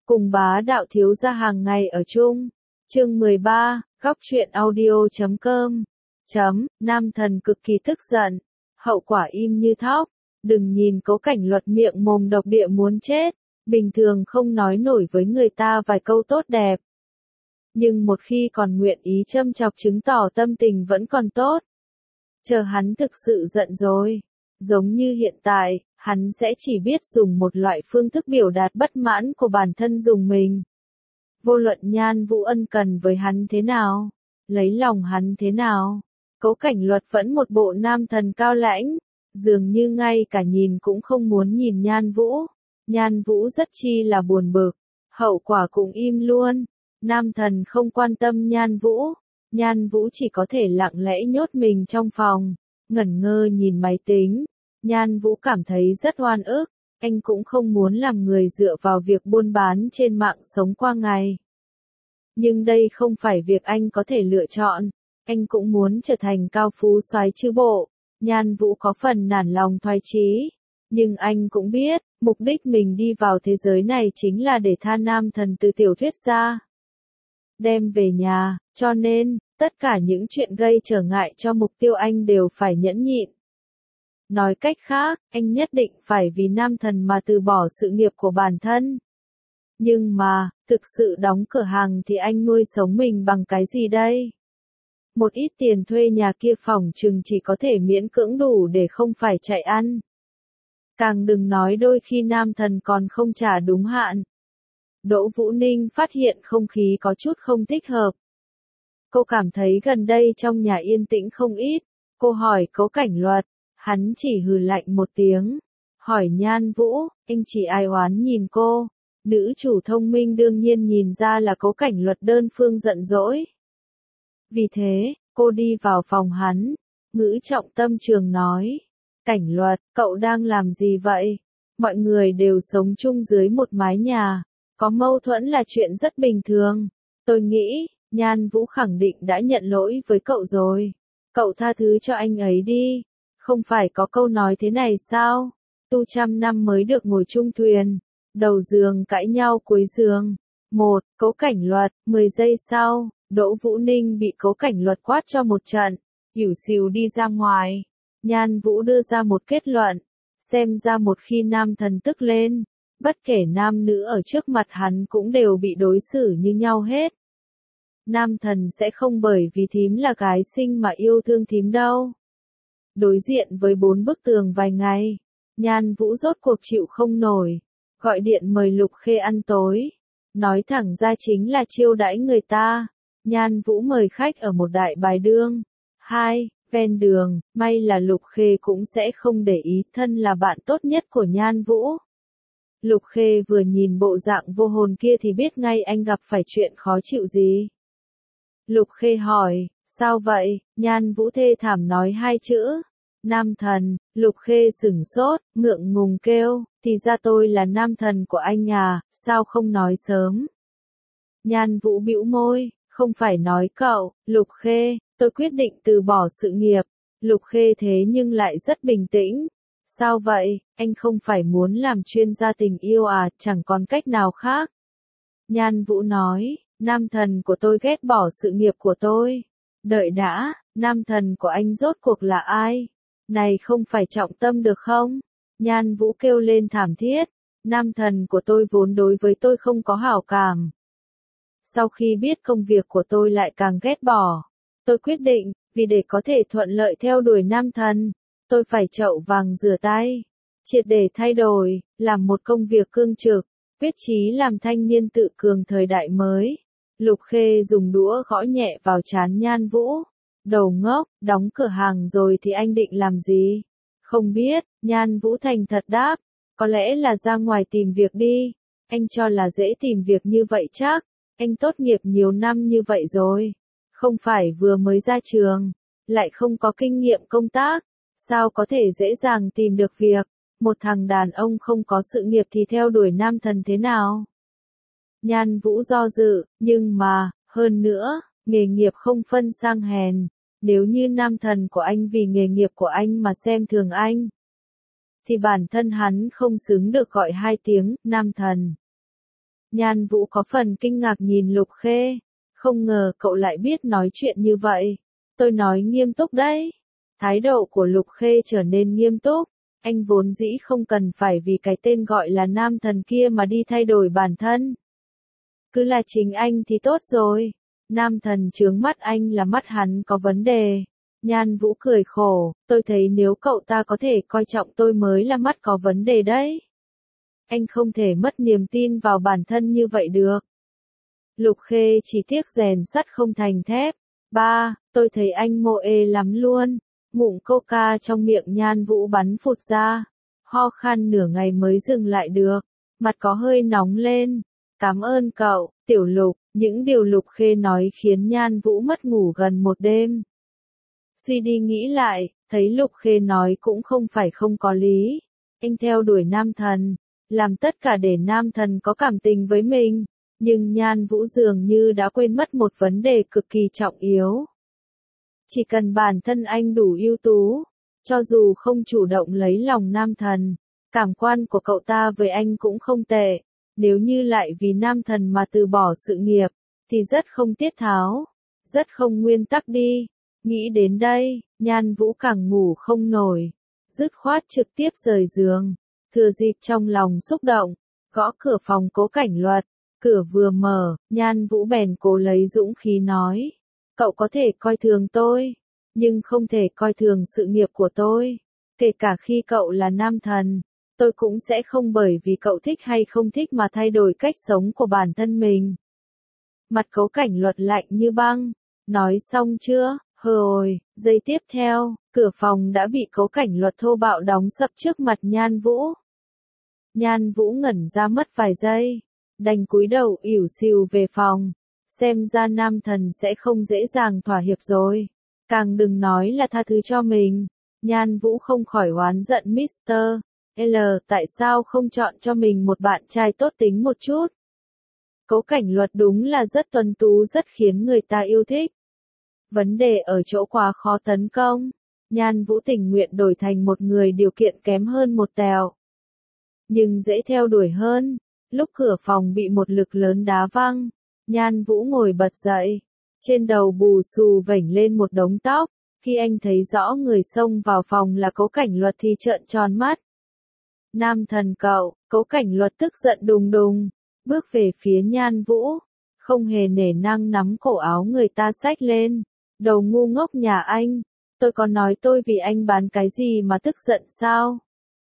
Cùng bá đạo thiếu gia hàng ngày ở chung. Chương 13, góc truyện audio.com. Nam thần cực kỳ tức giận. Hậu quả im như thóc. Đừng nhìn Cố Cảnh Luật miệng mồm độc địa muốn chết. Bình thường không nói nổi với người ta vài câu tốt đẹp. Nhưng một khi còn nguyện ý châm chọc chứng tỏ tâm tình vẫn còn tốt. Chờ hắn thực sự giận rồi. Giống như hiện tại, hắn sẽ chỉ biết dùng một loại phương thức biểu đạt bất mãn của bản thân dùng mình. Vô luận Nhan Vũ ân cần với hắn thế nào, lấy lòng hắn thế nào, Cố Cảnh Luật vẫn một bộ nam thần cao lãnh, dường như ngay cả nhìn cũng không muốn nhìn Nhan Vũ. Nhan Vũ rất chi là buồn bực, hậu quả cũng im luôn. Nam thần không quan tâm Nhan Vũ chỉ có thể lặng lẽ nhốt mình trong phòng, ngẩn ngơ nhìn máy tính. Nhan Vũ cảm thấy rất oan ức, anh cũng không muốn làm người dựa vào việc buôn bán trên mạng sống qua ngày. Nhưng đây không phải việc anh có thể lựa chọn, anh cũng muốn trở thành cao phú soái chư bộ. Nhan Vũ có phần nản lòng thoái chí, nhưng anh cũng biết, mục đích mình đi vào thế giới này chính là để tha nam thần từ tiểu thuyết ra. Đem về nhà, cho nên, tất cả những chuyện gây trở ngại cho mục tiêu anh đều phải nhẫn nhịn. Nói cách khác, anh nhất định phải vì nam thần mà từ bỏ sự nghiệp của bản thân. Nhưng mà, thực sự đóng cửa hàng thì anh nuôi sống mình bằng cái gì đây? Một ít tiền thuê nhà kia phòng chừng chỉ có thể miễn cưỡng đủ để không phải chạy ăn. Càng đừng nói đôi khi nam thần còn không trả đúng hạn. Đỗ Vũ Ninh phát hiện không khí có chút không thích hợp. Cô cảm thấy gần đây trong nhà yên tĩnh không ít. Cô hỏi Cố Cảnh Luật. Hắn chỉ hừ lạnh một tiếng. Hỏi Nhan Vũ, anh chỉ ai oán nhìn cô. Nữ chủ thông minh đương nhiên nhìn ra là Cố Cảnh Luật đơn phương giận dỗi. Vì thế, cô đi vào phòng hắn. Ngữ trọng tâm trường nói. Cảnh Luật, cậu đang làm gì vậy? Mọi người đều sống chung dưới một mái nhà. Có mâu thuẫn là chuyện rất bình thường. Tôi nghĩ, Nhan Vũ khẳng định đã nhận lỗi với cậu rồi. Cậu tha thứ cho anh ấy đi. Không phải có câu nói thế này sao? Tu 100 năm mới được ngồi chung thuyền. Đầu giường cãi nhau cuối giường. Cố Cảnh Luật, 10 giây sau, Đỗ Vũ Ninh bị Cố Cảnh Luật quát cho một trận. Ỉu xìu đi ra ngoài. Nhan Vũ đưa ra một kết luận. Xem ra một khi nam thần tức lên, bất kể nam nữ ở trước mặt hắn cũng đều bị đối xử như nhau hết. Nam thần sẽ không bởi vì thím là gái xinh mà yêu thương thím đâu. Đối diện với 4 bức tường vài ngày, Nhan Vũ rốt cuộc chịu không nổi, gọi điện mời Lục Khê ăn tối. Nói thẳng ra chính là chiêu đãi người ta. Nhan Vũ mời khách ở một đại bài đương. Ven đường, may là Lục Khê cũng sẽ không để ý, thân là bạn tốt nhất của Nhan Vũ. Lục Khê vừa nhìn bộ dạng vô hồn kia thì biết ngay anh gặp phải chuyện khó chịu gì. Lục Khê hỏi, sao vậy? Nhan Vũ thê thảm nói 2 chữ. Nam thần. Lục Khê sửng sốt, ngượng ngùng kêu, thì ra tôi là nam thần của anh à, sao không nói sớm? Nhan Vũ bĩu môi, không phải nói cậu. Lục Khê, tôi quyết định từ bỏ sự nghiệp. Lục Khê thế nhưng lại rất bình tĩnh. Sao vậy, anh không phải muốn làm chuyên gia tình yêu à, chẳng còn cách nào khác. Nhan Vũ nói, nam thần của tôi ghét bỏ sự nghiệp của tôi. Đợi đã, nam thần của anh rốt cuộc là ai? Này không phải trọng tâm được không? Nhan Vũ kêu lên thảm thiết. Nam thần của tôi vốn đối với tôi không có hảo cảm. Sau khi biết công việc của tôi lại càng ghét bỏ. Tôi quyết định, vì để có thể thuận lợi theo đuổi nam thần, tôi phải chậu vàng rửa tay. Triệt để thay đổi, làm một công việc cương trực, quyết chí làm thanh niên tự cường thời đại mới. Lục Khê dùng đũa gõ nhẹ vào trán Nhan Vũ. Đầu ngốc, đóng cửa hàng rồi thì anh định làm gì? Không biết, Nhan Vũ thành thật đáp. Có lẽ là ra ngoài tìm việc đi. Anh cho là dễ tìm việc như vậy chắc. Anh tốt nghiệp nhiều năm như vậy rồi. Không phải vừa mới ra trường, lại không có kinh nghiệm công tác. Sao có thể dễ dàng tìm được việc? Một thằng đàn ông không có sự nghiệp thì theo đuổi nam thần thế nào? Nhan Vũ do dự, nhưng mà, hơn nữa, nghề nghiệp không phân sang hèn. Nếu như nam thần của anh vì nghề nghiệp của anh mà xem thường anh, thì bản thân hắn không xứng được gọi 2 tiếng nam thần. Nhan Vũ có phần kinh ngạc nhìn Lục Khê. Không ngờ cậu lại biết nói chuyện như vậy. Tôi nói nghiêm túc đấy. Thái độ của Lục Khê trở nên nghiêm túc. Anh vốn dĩ không cần phải vì cái tên gọi là nam thần kia mà đi thay đổi bản thân. Cứ là chính anh thì tốt rồi. Nam thần chướng mắt anh là mắt hắn có vấn đề. Nhan Vũ cười khổ, tôi thấy nếu cậu ta có thể coi trọng tôi mới là mắt có vấn đề đấy. Anh không thể mất niềm tin vào bản thân như vậy được. Lục Khê chỉ tiếc rèn sắt không thành thép. Ba, tôi thấy anh mô ê lắm luôn. Ngụm coca trong miệng Nhan Vũ bắn phụt ra. Ho khan nửa ngày mới dừng lại được. Mặt có hơi nóng lên. Cảm ơn cậu, Tiểu Lục. Những điều Lục Khê nói khiến Nhan Vũ mất ngủ gần một đêm. Suy đi nghĩ lại, thấy Lục Khê nói cũng không phải không có lý. Anh theo đuổi nam thần, làm tất cả để nam thần có cảm tình với mình. Nhưng Nhan Vũ dường như đã quên mất một vấn đề cực kỳ trọng yếu. Chỉ cần bản thân anh đủ ưu tú, cho dù không chủ động lấy lòng nam thần, cảm quan của cậu ta với anh cũng không tệ. Nếu như lại vì nam thần mà từ bỏ sự nghiệp, thì rất không tiết tháo, rất không nguyên tắc đi. Nghĩ đến đây, Nhan Vũ càng ngủ không nổi, dứt khoát trực tiếp rời giường. Thừa dịp trong lòng xúc động, gõ cửa phòng Cố Cảnh Luật. Cửa vừa mở, Nhan Vũ bèn cố lấy dũng khí nói. Cậu có thể coi thường tôi, nhưng không thể coi thường sự nghiệp của tôi. Kể cả khi cậu là nam thần, tôi cũng sẽ không bởi vì cậu thích hay không thích mà thay đổi cách sống của bản thân mình. Mặt Cố Cảnh Luật lạnh như băng. Nói xong chưa? Hồi, giây tiếp theo, cửa phòng đã bị Cố Cảnh Luật thô bạo đóng sập trước mặt Nhan Vũ. Nhan Vũ ngẩn ra mất vài giây, đành cúi đầu ỉu xìu về phòng. Xem ra nam thần sẽ không dễ dàng thỏa hiệp rồi. Càng đừng nói là tha thứ cho mình. Nhan Vũ không khỏi oán giận Mr. L tại sao không chọn cho mình một bạn trai tốt tính một chút. Cố Cảnh Luật đúng là rất tuấn tú, rất khiến người ta yêu thích. Vấn đề ở chỗ quá khó tấn công. Nhan Vũ tình nguyện đổi thành một người điều kiện kém hơn một tẹo, nhưng dễ theo đuổi hơn. Lúc cửa phòng bị một lực lớn đá văng, Nhan Vũ ngồi bật dậy. Trên đầu bù xù vểnh lên một đống tóc. Khi anh thấy rõ người xông vào phòng là Cố Cảnh Luật thì trợn tròn mắt. Nam thần cậu, Cố Cảnh Luật tức giận đùng đùng, bước về phía Nhan Vũ, không hề nể nang nắm cổ áo người ta xách lên. Đầu ngu ngốc nhà anh, tôi có nói tôi vì anh bán cái gì mà tức giận sao?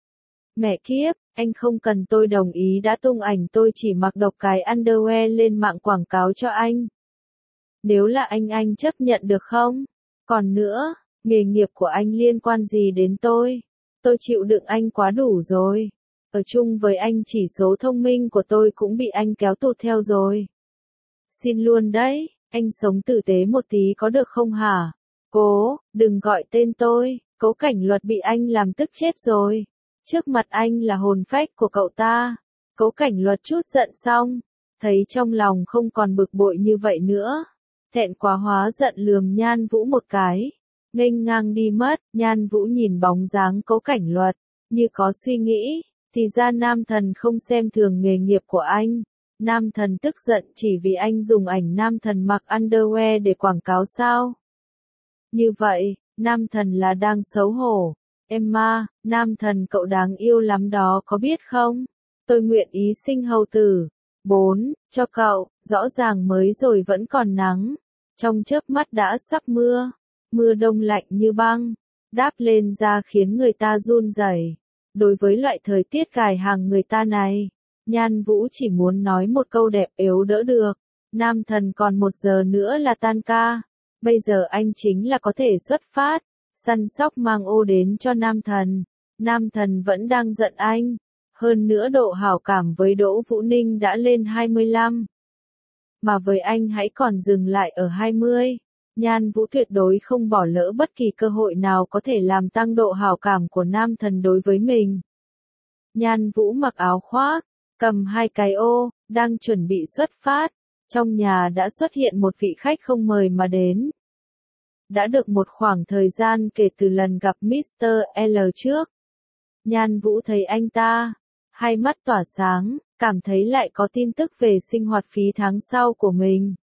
Mẹ kiếp, anh không cần tôi đồng ý đã tung ảnh tôi chỉ mặc độc cái underwear lên mạng quảng cáo cho anh. Nếu là anh chấp nhận được không? Còn nữa, nghề nghiệp của anh liên quan gì đến tôi? Tôi chịu đựng anh quá đủ rồi. Ở chung với anh chỉ số thông minh của tôi cũng bị anh kéo tụt theo rồi. Xin luôn đấy, anh sống tử tế một tí có được không hả? Cố, đừng gọi tên tôi. Cố Cảnh Luật bị anh làm tức chết rồi. Trước mặt anh là hồn phách của cậu ta. Cố Cảnh Luật chút giận xong, thấy trong lòng không còn bực bội như vậy nữa. Thẹn quá hóa giận lườm Nhan Vũ một cái, nghênh ngang đi mất. Nhan Vũ nhìn bóng dáng Cố Cảnh Luật, như có suy nghĩ, thì ra nam thần không xem thường nghề nghiệp của anh. Nam thần tức giận chỉ vì anh dùng ảnh nam thần mặc underwear để quảng cáo sao? Như vậy, nam thần là đang xấu hổ. Emma, nam thần cậu đáng yêu lắm đó có biết không? Tôi nguyện ý sinh hầu tử. 4. Cho cậu, rõ ràng mới rồi vẫn còn nắng. Trong chớp mắt đã sắp mưa. Mưa đông lạnh như băng, đáp lên da khiến người ta run rẩy. Đối với loại thời tiết gài hàng người ta này, Nhan Vũ chỉ muốn nói một câu đẹp yếu đỡ được. Nam thần còn 1 giờ nữa là tan ca. Bây giờ anh chính là có thể xuất phát, săn sóc mang ô đến cho nam thần. Nam thần vẫn đang giận anh. Hơn nữa độ hảo cảm với Đỗ Vũ Ninh đã lên 25. Mà với anh hãy còn dừng lại ở 20. Nhan Vũ tuyệt đối không bỏ lỡ bất kỳ cơ hội nào có thể làm tăng độ hảo cảm của nam thần đối với mình. Nhan Vũ mặc áo khoác, cầm 2 cái ô, đang chuẩn bị xuất phát. Trong nhà đã xuất hiện một vị khách không mời mà đến. Đã được một khoảng thời gian kể từ lần gặp Mr. L trước. Nhan Vũ thấy anh ta, hai mắt tỏa sáng, cảm thấy lại có tin tức về sinh hoạt phí tháng sau của mình.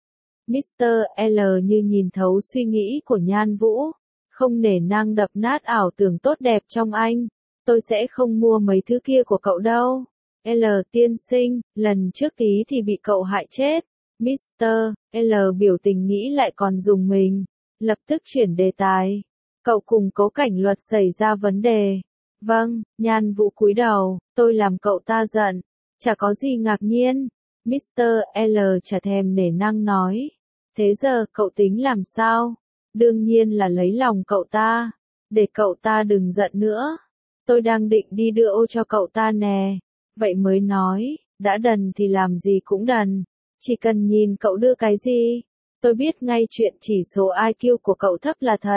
Mr. L như nhìn thấu suy nghĩ của Nhan Vũ, không nể nang đập nát ảo tưởng tốt đẹp trong anh. Tôi sẽ không mua mấy thứ kia của cậu đâu. L tiên sinh, lần trước tí thì bị cậu hại chết. Mr. L biểu tình nghĩ lại còn dùng mình, lập tức chuyển đề tài. Cậu cùng Cố Cảnh Luật xảy ra vấn đề. Vâng, Nhan Vũ cúi đầu, tôi làm cậu ta giận. Chả có gì ngạc nhiên. Mr. L chả thèm nể nang nói. Thế giờ cậu tính làm sao? Đương nhiên là lấy lòng cậu ta, để cậu ta đừng giận nữa. Tôi đang định đi đưa ô cho cậu ta nè. Vậy mới nói, đã đần thì làm gì cũng đần. Chỉ cần nhìn cậu đưa cái gì, tôi biết ngay chuyện chỉ số IQ của cậu thấp là thật.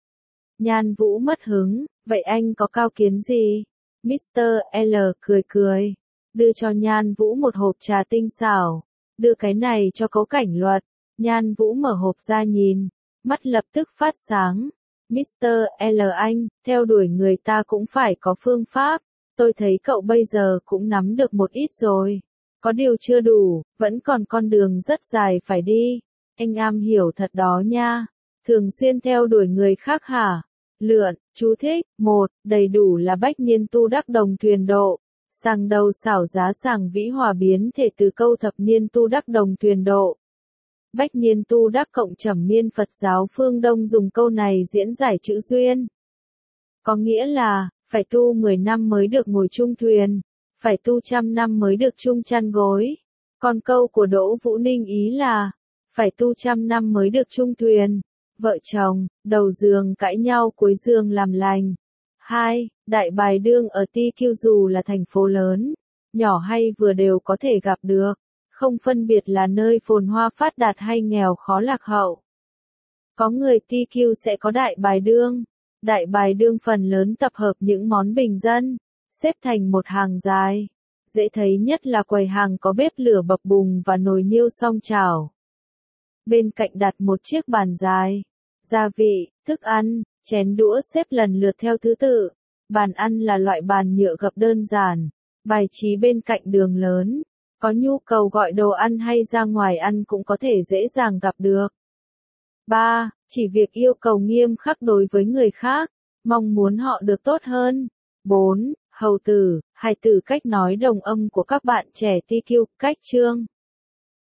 Nhan Vũ mất hứng, vậy anh có cao kiến gì? Mr. L cười cười, đưa cho Nhan Vũ một hộp trà tinh xảo. Đưa cái này cho Cố Cảnh Luật. Nhan Vũ mở hộp ra nhìn, mắt lập tức phát sáng. Mr. L anh, theo đuổi người ta cũng phải có phương pháp. Tôi thấy cậu bây giờ cũng nắm được một ít rồi. Có điều chưa đủ, vẫn còn con đường rất dài phải đi. Anh am hiểu thật đó nha. Thường xuyên theo đuổi người khác hả? Lượn, chú thích, 1, đầy đủ là bách niên tu đắc đồng thuyền độ. Sàng đầu xảo giá sàng vĩ hòa biến thể từ câu thập niên tu đắc đồng thuyền độ. Bách niên tu đắc cộng trầm miên Phật giáo phương Đông dùng câu này diễn giải chữ duyên. Có nghĩa là, phải tu 10 năm mới được ngồi chung thuyền, phải tu 100 năm mới được chung chăn gối. Còn câu của Đỗ Vũ Ninh ý là, phải tu 100 năm mới được chung thuyền. Vợ chồng, đầu giường cãi nhau cuối giường làm lành. 2. Đại Bài Đương ở TQ dù là thành phố lớn, nhỏ hay vừa đều có thể gặp được. Không phân biệt là nơi phồn hoa phát đạt hay nghèo khó lạc hậu. Có người TQ sẽ có Đại Bài Đương. Đại Bài Đương phần lớn tập hợp những món bình dân, xếp thành một hàng dài. Dễ thấy nhất là quầy hàng có bếp lửa bập bùng và nồi niêu song chảo. Bên cạnh đặt một chiếc bàn dài. Gia vị, thức ăn, chén đũa xếp lần lượt theo thứ tự. Bàn ăn là loại bàn nhựa gập đơn giản, bài trí bên cạnh đường lớn. Có nhu cầu gọi đồ ăn hay ra ngoài ăn cũng có thể dễ dàng gặp được. 3. Chỉ việc yêu cầu nghiêm khắc đối với người khác, mong muốn họ được tốt hơn. 4. Hầu tử, hài tử cách nói đồng âm của các bạn trẻ TQ, cách chương.